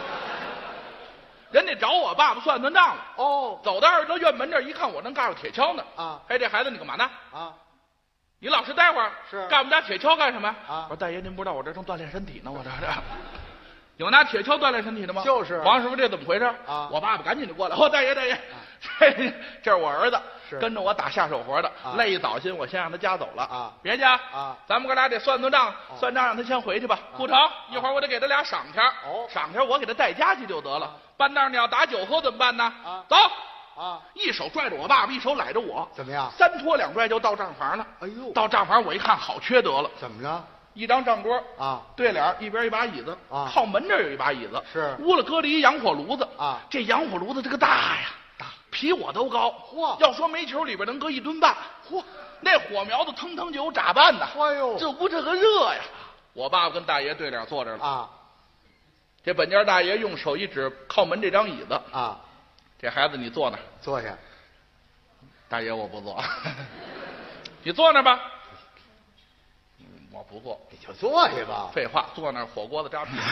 人得找我爸爸算账了。 哦， 走到2斗院门这儿一看，我正嘎着铁锹呢。 啊， 哎，这孩子你干嘛呢？ 啊， 你老实待会儿。 是干我们家铁锹干什么？ 啊， 我说大爷您不知道，我这正锻炼身体呢，我这。 有拿铁锹锻炼身体的吗？ 就是。 王师傅，这怎么回事啊？我爸爸赶紧就过来，大爷，这是我儿子，跟着我打下手活的，累一早心，我先让他家走了啊。别介啊，咱们哥俩得算账，算账让他先回去吧。不成，一会儿我得给他俩赏钱，赏钱我给他带家去就得了。半道你要打酒喝怎么办呢？走。一手拽着我爸爸，一手揽着我， 怎么样？ 三拖两拽就到账房了。 哎呦， 到账房我一看，好缺德了。 怎么着？ 一张账桌啊， 对脸一边一把椅子啊，靠门这儿有一把椅子， 是屋里搁了一洋火炉子啊。 这洋火炉子这个大呀，比我都高。嚯！要说煤球里边能搁1吨半。嚯！那火苗子腾腾就有炸半的。 哎呦， 这屋这个热呀！我爸爸跟大爷对脸坐着了啊。 这本家大爷用手一指靠门这张椅子啊， 这孩子你坐那儿， 坐下。 大爷我不坐，你坐那儿吧。我不坐， 你就坐下吧。 废话，坐那儿火锅子扎屁股。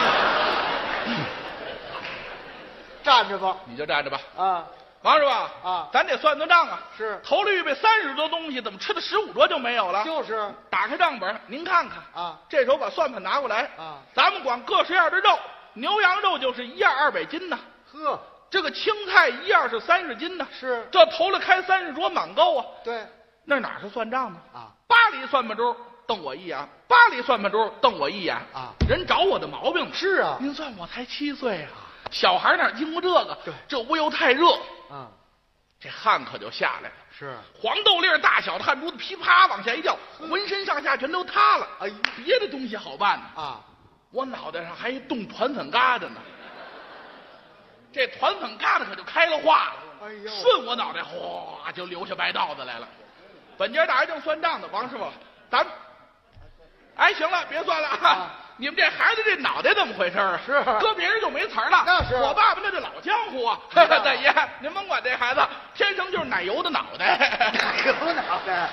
站着吧， 你就站着吧。 啊， 王师傅啊，咱得算账啊。 是， 头里预备30多东西，怎么吃了15桌就没有了？ 就是， 打开账本，您看看啊。 这时候把算盘拿过来啊， 咱们光各式样的肉，牛羊肉就是1样200斤呢。 呵， 这个青菜1样是30斤呢。 是， 这头里开30桌满够啊。 对， 那哪是算账呢？ 啊， 巴黎算盘珠瞪我一眼，巴黎算盘珠瞪我一眼啊！ 人找我的毛病是啊， 您算我才7岁啊，小孩哪经过这个？ 对， 这屋又太热啊， 这汗可就下来了。 是黄豆粒大小的汗珠子噼啪往下一掉，浑身上下全都塌了。 哎， 别的东西好办呢啊， 我脑袋上还一冻团粉疙瘩呢，这团粉疙瘩可就开了化了。 哎呦， 顺我脑袋哗就流下白道子来了。本家大爷正算账呢，王师傅，咱。哎，行了，别算了啊！你们这孩子这脑袋怎么回事啊？ 是搁别人就没词儿了。 那是我爸爸那就老江湖啊！大爷，您甭管这孩子，天生就是奶油的脑袋。 奶油脑袋。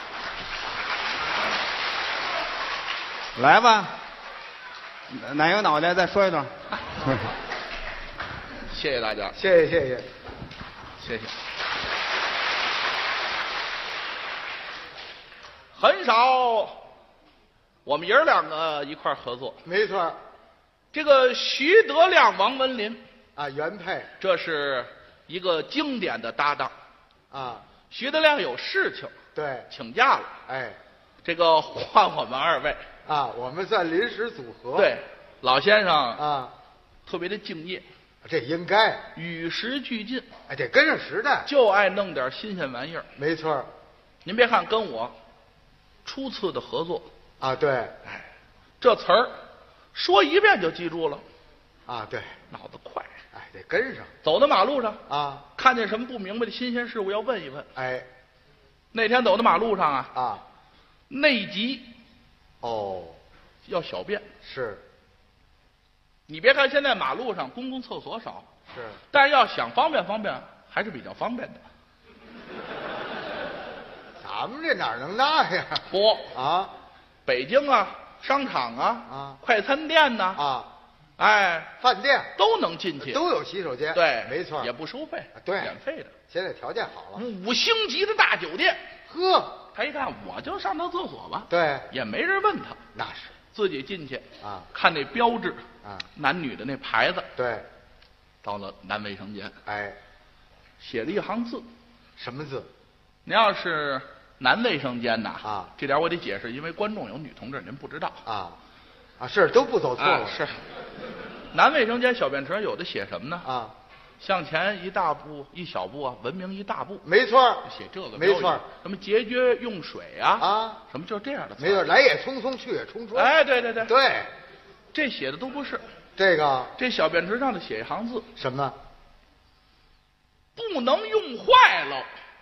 来吧，奶油脑袋再说一段。 谢谢大家， 谢谢。 很少。我们爷儿2个一块合作， 没错。 这个徐德亮、王文林啊，原配， 这是一个经典的搭档啊。 徐德亮有事情， 对， 请假了， 哎， 这个换我们2位啊，我们算临时组合。 对，老先生啊， 特别的敬业， 这应该与时俱进， 哎，得跟上时代， 就爱弄点新鲜玩意儿。 没错。 您别看跟我初次的合作。 啊，对， 哎，这词儿说1遍就记住了， 啊，对， 脑子快， 哎，得跟上。 走到马路上啊， 看见什么不明白的新鲜事物要问一问。 哎， 那天走到马路上啊， 内急， 哦， 要小便。 是， 你别看现在马路上公共厕所少， 是， 但是要想方便还是比较方便的。 咱们这哪能那样？ 不啊， 北京啊，商场啊，快餐店呐啊， 哎， 饭店都能进去， 都有洗手间。 对， 没错， 也不收费， 对， 免费的。 现在条件好了 ，5星级的大酒店。 呵， 他一看，我就上趟厕所吧。 对， 也没人问他， 那是自己进去啊， 看那标志啊， 男女的那牌子。 对， 到了男卫生间， 哎， 写了一行字， 什么字？ 您要是男卫生间呐啊， 这点我得解释，因为观众有女同志，您不知道啊，是都不走错了。 是，男卫生间小便池有的写什么呢？ 啊， 向前一大步一小步啊，文明一大步。 没错， 写这个没错。 什么节约用水啊？ 啊， 什么就是这样的。 没错，来也匆匆，去也匆匆。 哎，对对对对， 这写的都不是。 这小便池上的写一行字， 什么？ 不能用坏了。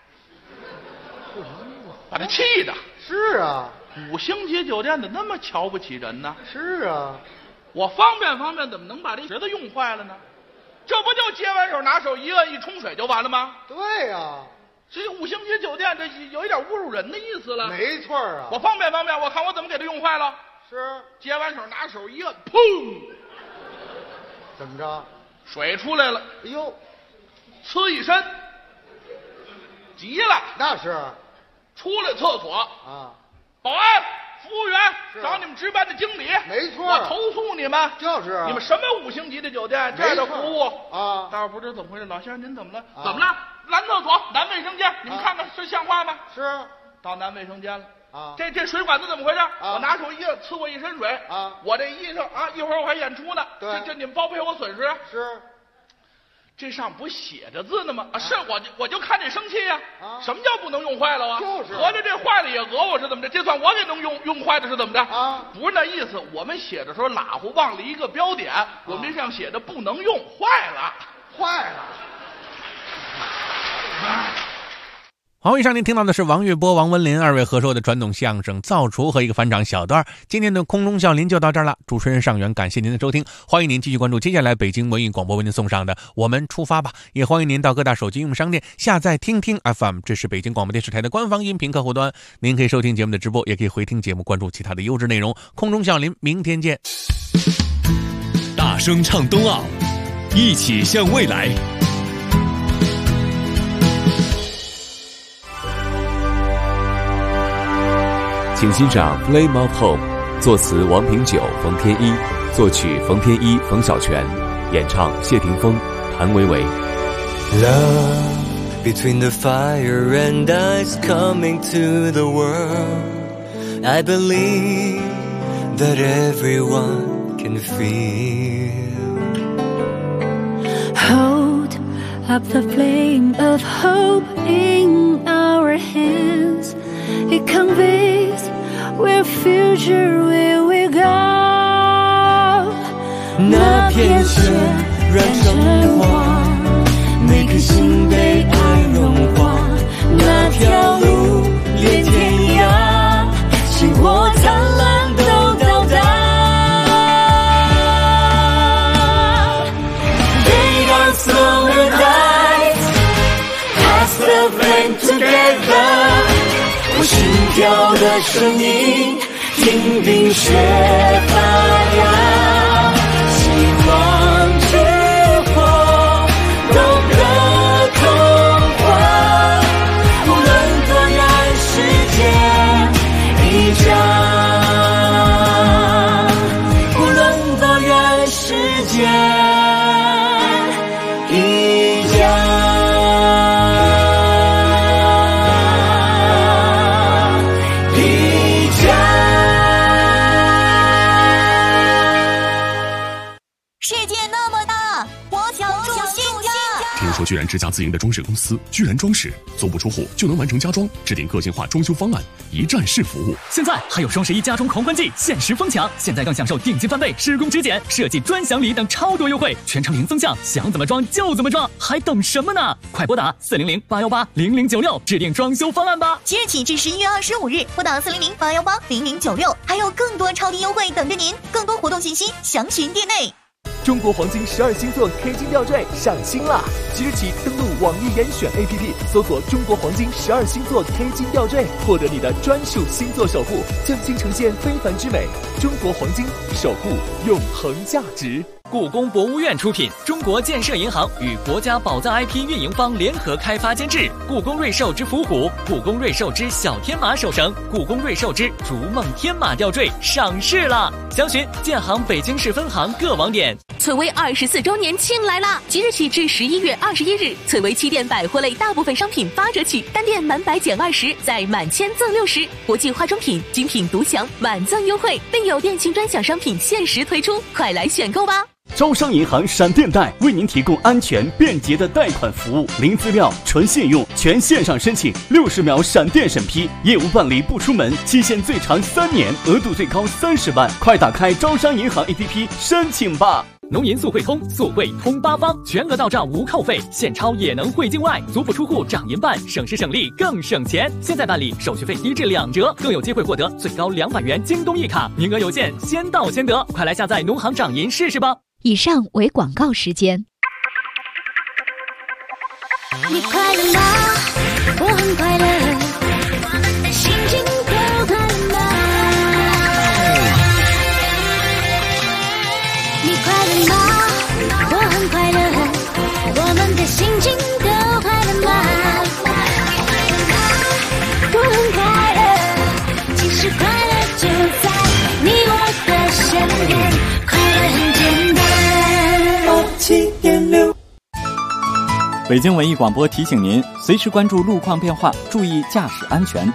把他气的。 是啊 ，5星级酒店怎么那么瞧不起人呢？ 是啊， 我方便怎么能把这池子用坏了呢？这不就接完手拿手一摁一冲水就完了吗？ 对呀， 这5星级酒店这有一点侮辱人的意思了。 没错啊， 我方便，我看我怎么给他用坏了。 是， 接完手拿手一摁，砰！ 怎么着？ 水出来了。 哎呦， 呲一身，急了。 那是。 出来厕所啊！ 保安服务员，找你们值班的经理。 没错， 我投诉你们， 就是你们什么5星级的酒店这样的服务啊？ 大伙不知道怎么回事。老先生您怎么了？怎么了？男厕所、男卫生间，你们看看是像话吗？ 是， 到男卫生间了。 啊， 这水管子怎么回事？我拿手一呲我一身水啊！我这衣裳啊，一会儿我还演出呢。 对， 这你们包赔我损失？ 是， 这上不写着字呢吗？啊，是我就看这生气呀！什么叫不能用坏了啊？就是，合着这坏了也讹我是怎么着？这算我给能用坏的是怎么着？啊，不是那意思，我们写的时候哪壶忘了一个标点，我们这上写的不能用，坏了。 好，以上您听到的是王月波、王文林二位合说的传统相声《造厨》和一个返场小段。今天的空中笑林就到这儿了，主持人尚元，感谢您的收听，欢迎您继续关注接下来北京文艺广播为您送上的《我们出发吧》，也欢迎您到各大手机应用商店下载听听 FM， 这是北京广播电视台的官方音频客户端，您可以收听节目的直播，也可以回听节目，关注其他的优质内容。空中笑林，明天见。 大声唱冬奥，一起向未来。 请欣赏《Flame of Home》，作词王平久、冯天一，作曲冯天一、冯小泉，演唱谢霆锋、谭维维。 Love between the fire and ice coming to the world. I believe that everyone can feel. Hold up the flame of hope in our hands. It conveys where future will we go. 那片雪燃成花，每颗心被爱融化。那条路连天涯，星火灿烂都到达。They don't slow the light, pass the flame together. 我心跳的声音，听冰雪发芽，希望之火懂得空话，无论多远世界一家，无论多远世界一家。 居然之家自营的装饰公司，居然装饰足不出户就能完成家装，制定个性化装修方案，一站式服务。 现在还有双11家装狂欢季，限时疯抢！现在更享受定金翻倍、施工质检、设计专享礼等超多优惠，全程零增项，想怎么装就怎么装，还等什么呢？快拨打400-818-0096，制定装修方案吧！ 即日起至11月25日，拨打400-818-0096，还有更多超低优惠等着您。更多活动信息详询店内。 中国黄金12星座 K 金吊坠上新啦！即日起登录网易严选 APP， 搜索中国黄金12星座 K 金吊坠，获得你的专属星座守护，匠心呈现非凡之美。中国黄金，守护永恒价值。 故宫博物院出品，中国建设银行与国家宝藏 IP 运营方联合开发监制。故宫瑞兽之伏虎、故宫瑞兽之小天马手绳、故宫瑞兽之逐梦天马吊坠上市了，详询建行北京市分行各网点。 翠微24周年庆来啦！即日起至11月21日，翠微7店百货类大部分商品8折起，单店满100减20，再满1000赠60。国际化妆品、精品独享满赠优惠，另有店庆专享商品限时推出，快来选购吧！ 招商银行闪电贷为您提供安全便捷的贷款服务，零资料、纯信用，全线上申请，60秒闪电审批，业务办理不出门，期限最长3年，额度最高30万。快打开招商银行 APP 申请吧！ 农银速汇通，速汇通八方，全额到账无扣费，现钞也能汇境外，足不出户涨银办，省时省力更省钱。现在办理手续费低至2折，更有机会获得最高200元京东一卡，名额有限，先到先得，快来下载农行涨银试试吧。 以上为广告时间。 你快乐吗？我很快乐，心情都快乐吗？你快乐吗？我很快乐，我们的心情都快乐吗？我很快乐，其实快乐就北京文艺广播提醒您，随时关注路况变化，注意驾驶安全。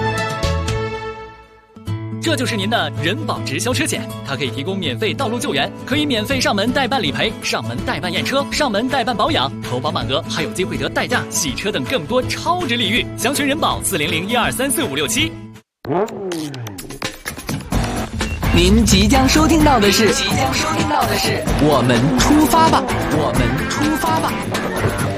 这就是您的人保直销车险，它可以提供免费道路救援，可以免费上门代办理赔、上门代办验车、上门代办保养，投保满额还有机会得代驾、洗车等更多超值礼遇。详询人保400-1234567。 您即将收听到的是，我们出发吧，我们出发吧。